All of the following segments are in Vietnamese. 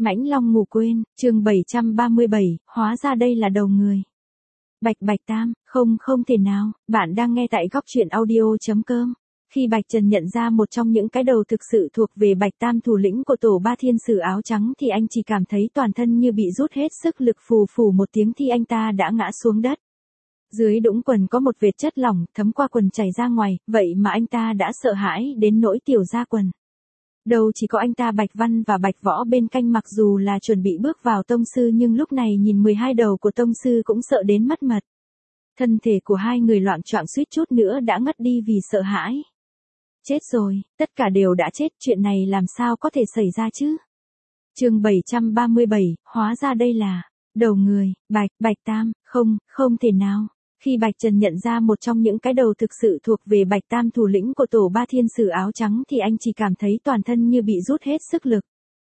Mãnh Long ngủ quên, chương 737, hóa ra đây là đầu người. Bạch Tam, không thể nào, bạn đang nghe tại góc truyện audio.com. Khi Bạch Trần nhận ra một trong những cái đầu thực sự thuộc về Bạch Tam thủ lĩnh của tổ ba thiên sử áo trắng thì anh chỉ cảm thấy toàn thân như bị rút hết sức lực, phù một tiếng thì anh ta đã ngã xuống đất. Dưới đũng quần có một vệt chất lỏng thấm qua quần chảy ra ngoài, vậy mà anh ta đã sợ hãi đến nỗi tiểu ra quần. Đâu chỉ có anh ta Bạch Văn và Bạch Võ bên cạnh, mặc dù là chuẩn bị bước vào tông sư nhưng lúc này nhìn 12 đầu của tông sư cũng sợ đến mất mật. Thân thể của hai người loạng choạng suýt chút nữa đã ngất đi vì sợ hãi. Chết rồi, tất cả đều đã chết, chuyện này làm sao có thể xảy ra chứ? Chương 737, hóa ra đây là đầu người. Bạch Tam, không thể nào. Khi Bạch Trần nhận ra một trong những cái đầu thực sự thuộc về Bạch Tam thủ lĩnh của tổ ba thiên sử áo trắng thì anh chỉ cảm thấy toàn thân như bị rút hết sức lực.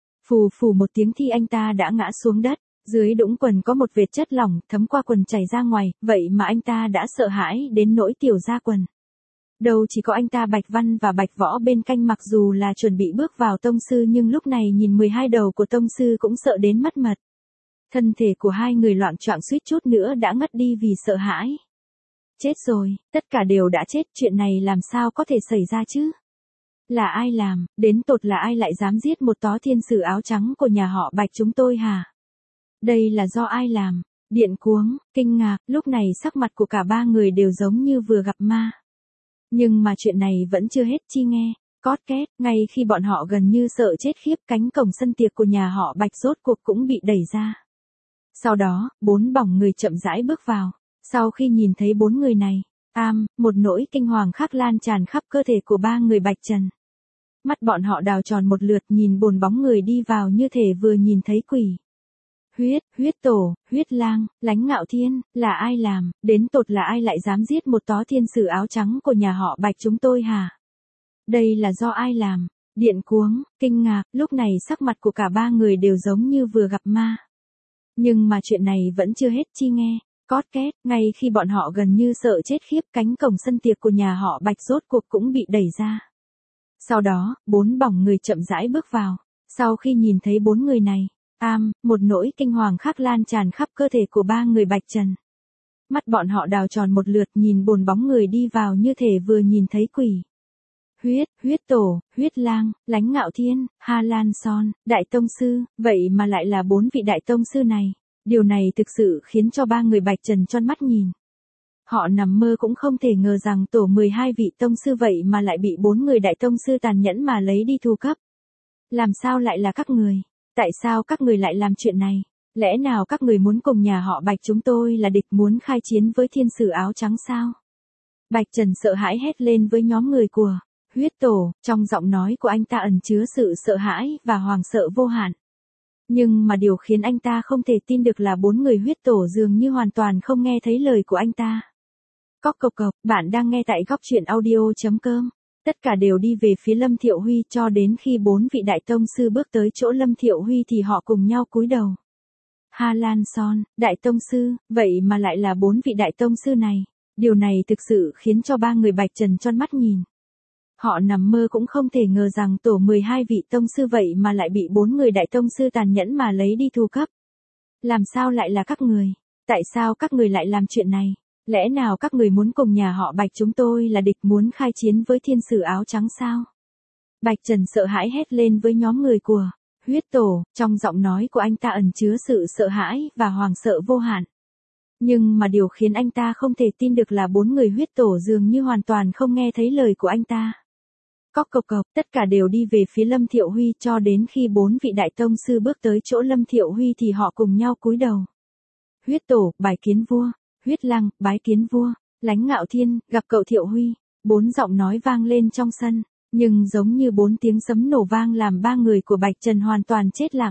Phù một tiếng thì anh ta đã ngã xuống đất. Dưới đũng quần có một vệt chất lỏng thấm qua quần chảy ra ngoài, vậy mà anh ta đã sợ hãi đến nỗi tiểu ra quần. Đâu chỉ có anh ta Bạch Văn và Bạch Võ bên cạnh, mặc dù là chuẩn bị bước vào tông sư nhưng lúc này nhìn 12 đầu của tông sư cũng sợ đến mất mật. Thân thể của hai người loạng choạng suýt chút nữa đã ngất đi vì sợ hãi. Chết rồi, tất cả đều đã chết, chuyện này làm sao có thể xảy ra chứ? Là ai làm, đến tột là ai lại dám giết một tó thiên sử áo trắng của nhà họ Bạch chúng tôi hả? Đây là do ai làm? Điện cuống, kinh ngạc, lúc này sắc mặt của cả ba người đều giống như vừa gặp ma. Nhưng mà chuyện này vẫn chưa hết chi nghe. Cót két, ngay khi bọn họ gần như sợ chết khiếp, cánh cổng sân tiệc của nhà họ Bạch rốt cuộc cũng bị đẩy ra. Sau đó, 4 bóng người chậm rãi bước vào. Sau khi nhìn thấy 4 người này, một nỗi kinh hoàng khác lan tràn khắp cơ thể của ba người Bạch Trần. Mắt bọn họ đào tròn một lượt nhìn 4 bóng người đi vào như thể vừa nhìn thấy quỷ. Huyết tổ, Huyết Lang, Lánh Ngạo Thiên, là ai làm, đến tột là ai lại dám giết một tó thiên sử áo trắng của nhà họ Bạch chúng tôi hả? Đây là do ai làm? Điện cuống, kinh ngạc, lúc này sắc mặt của cả ba người đều giống như vừa gặp ma. Nhưng mà chuyện này vẫn chưa hết chi nghe. Cót két, ngay khi bọn họ gần như sợ chết khiếp, cánh cổng sân tiệc của nhà họ Bạch rốt cuộc cũng bị đẩy ra. Sau đó, 4 bóng người chậm rãi bước vào. Sau khi nhìn thấy 4 người này, một nỗi kinh hoàng khác lan tràn khắp cơ thể của ba người Bạch Trần. Mắt bọn họ đào tròn một lượt nhìn 4 bóng người đi vào như thể vừa nhìn thấy quỷ. Huyết tổ, Huyết Lang, Lánh Ngạo Thiên, Ha Lan Son, Đại Tông Sư, vậy mà lại là 4 vị Đại Tông Sư này. Điều này thực sự khiến cho ba người Bạch Trần tròn mắt nhìn. Họ nằm mơ cũng không thể ngờ rằng tổ 12 vị Tông Sư vậy mà lại bị 4 người Đại Tông Sư tàn nhẫn mà lấy đi thu cấp. Làm sao lại là các người? Tại sao các người lại làm chuyện này? Lẽ nào các người muốn cùng nhà họ Bạch chúng tôi là địch, muốn khai chiến với thiên sử áo trắng sao? Bạch Trần sợ hãi hét lên với nhóm người của Huyết Tổ, trong giọng nói của anh ta ẩn chứa sự sợ hãi và hoàng sợ vô hạn. Nhưng mà điều khiến anh ta không thể tin được là 4 người Huyết Tổ dường như hoàn toàn không nghe thấy lời của anh ta. Cốc, bạn đang nghe tại góc truyện audio.com. Tất cả đều đi về phía Lâm Thiệu Huy, cho đến khi 4 vị Đại Tông Sư bước tới chỗ Lâm Thiệu Huy thì họ cùng nhau cúi đầu. Ha Lan Son, Đại Tông Sư, vậy mà lại là 4 vị Đại Tông Sư này. Điều này thực sự khiến cho ba người Bạch Trần tròn mắt nhìn. Họ nằm mơ cũng không thể ngờ rằng tổ 12 vị Tông Sư vậy mà lại bị 4 người Đại Tông Sư tàn nhẫn mà lấy đi thu cấp. Làm sao lại là các người? Tại sao các người lại làm chuyện này? Lẽ nào các người muốn cùng nhà họ Bạch chúng tôi là địch, muốn khai chiến với thiên sử áo trắng sao? Bạch Trần sợ hãi hét lên với nhóm người của Huyết Tổ, trong giọng nói của anh ta ẩn chứa sự sợ hãi và hoàng sợ vô hạn. Nhưng mà điều khiến anh ta không thể tin được là 4 người Huyết Tổ dường như hoàn toàn không nghe thấy lời của anh ta. Cốc, tất cả đều đi về phía Lâm Thiệu Huy, cho đến khi 4 vị Đại Tông Sư bước tới chỗ Lâm Thiệu Huy thì họ cùng nhau cúi đầu. Huyết Tổ, bái kiến vua. Huyết Lang, bái kiến vua. Lánh Ngạo Thiên, gặp cậu Thiệu Huy. 4 giọng nói vang lên trong sân, nhưng giống như 4 tiếng sấm nổ vang làm ba người của Bạch Trần hoàn toàn chết lặng.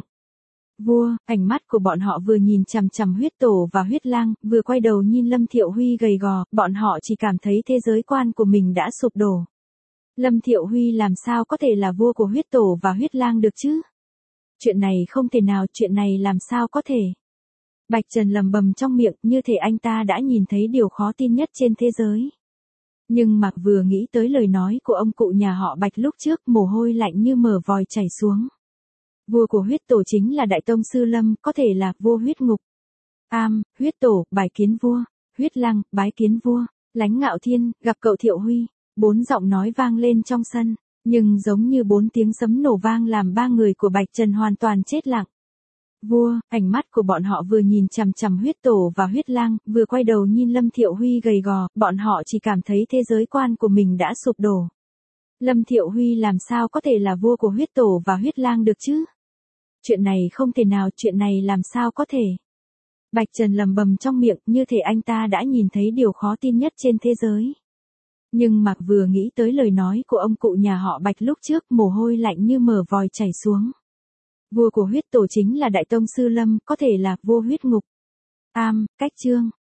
Vua, ánh mắt của bọn họ vừa nhìn chằm chằm Huyết Tổ và Huyết Lang, vừa quay đầu nhìn Lâm Thiệu Huy gầy gò, bọn họ chỉ cảm thấy thế giới quan của mình đã sụp đổ. Lâm Thiệu Huy làm sao có thể là vua của Huyết Tổ và Huyết Lang được chứ? Chuyện này không thể nào, chuyện này làm sao có thể? Bạch Trần lầm bầm trong miệng, như thể anh ta đã nhìn thấy điều khó tin nhất trên thế giới. Nhưng mà vừa nghĩ tới lời nói của ông cụ nhà họ Bạch lúc trước, mồ hôi lạnh như mở vòi chảy xuống. Vua của huyết tổ chính là Đại Tông Sư Lâm, có thể là vua huyết ngục. Huyết tổ, bài kiến vua. Huyết lăng, bái kiến vua. Lánh Ngạo Thiên, gặp cậu Thiệu Huy. 4 giọng nói vang lên trong sân, nhưng giống như 4 tiếng sấm nổ vang làm 3 người của Bạch Trần hoàn toàn chết lặng. Vua, ánh mắt của bọn họ vừa nhìn chằm chằm huyết tổ và huyết lang, vừa quay đầu nhìn Lâm Thiệu Huy gầy gò, bọn họ chỉ cảm thấy thế giới quan của mình đã sụp đổ. Lâm Thiệu Huy làm sao có thể là vua của huyết tổ và huyết lang được chứ? Chuyện này không thể nào, chuyện này làm sao có thể? Bạch Trần lầm bầm trong miệng, như thể anh ta đã nhìn thấy điều khó tin nhất trên thế giới. Nhưng mà vừa nghĩ tới lời nói của ông cụ nhà họ Bạch lúc trước, mồ hôi lạnh như mở vòi chảy xuống. Vua của huyết tổ chính là Đại Tông Sư Lâm, có thể là vua huyết ngục. Cách chương